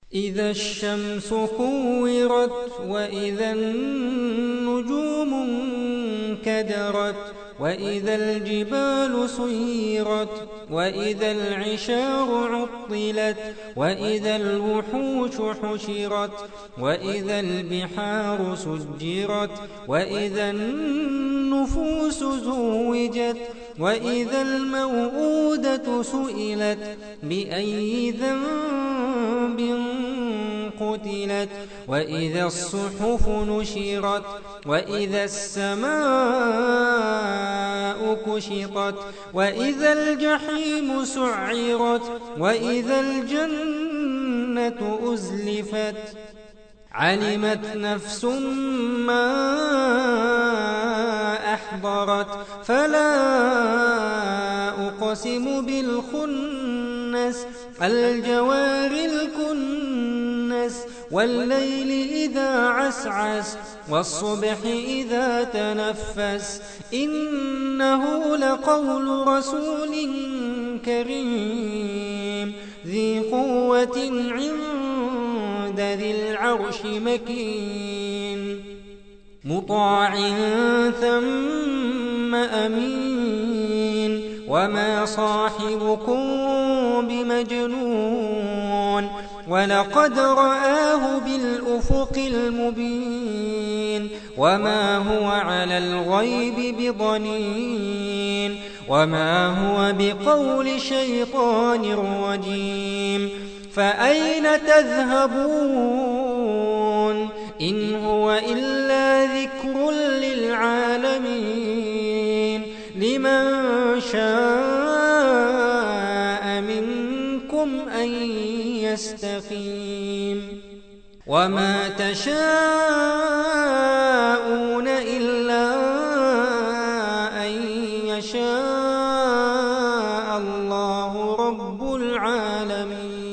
إذا الشمس كورت وإذا النجوم انكدرت وإذا الجبال سيرت وإذا العشار عطلت وإذا الوحوش حشرت وإذا البحار سجرت وإذا النفوس زوجت وإذا الموءودة سئلت بأي ذنب قتلت وإذا الصحف نشرت وإذا السماء كشطت وإذا الجحيم سعرت وإذا الجنة أزلفت علمت نفس ما أحضرت فلا أقسم بالخنس الجوار الكنس والليل إذا عسعس والصبح إذا تنفس إنه لقول رسول كريم ذي قوة عند ذي العرش مكين مطاع ثم أمين وما صاحبكم بمجنون ولقد رآه بالأفق المبين وما هو على الغيب بضنين وما هو بقول شيطان رجيم فأين تذهبون إن هو إلا ذكر للعالمين لمن شاء منكم أن يستقيم وما تشاءون إلا أن يشاء الله رب العالمين.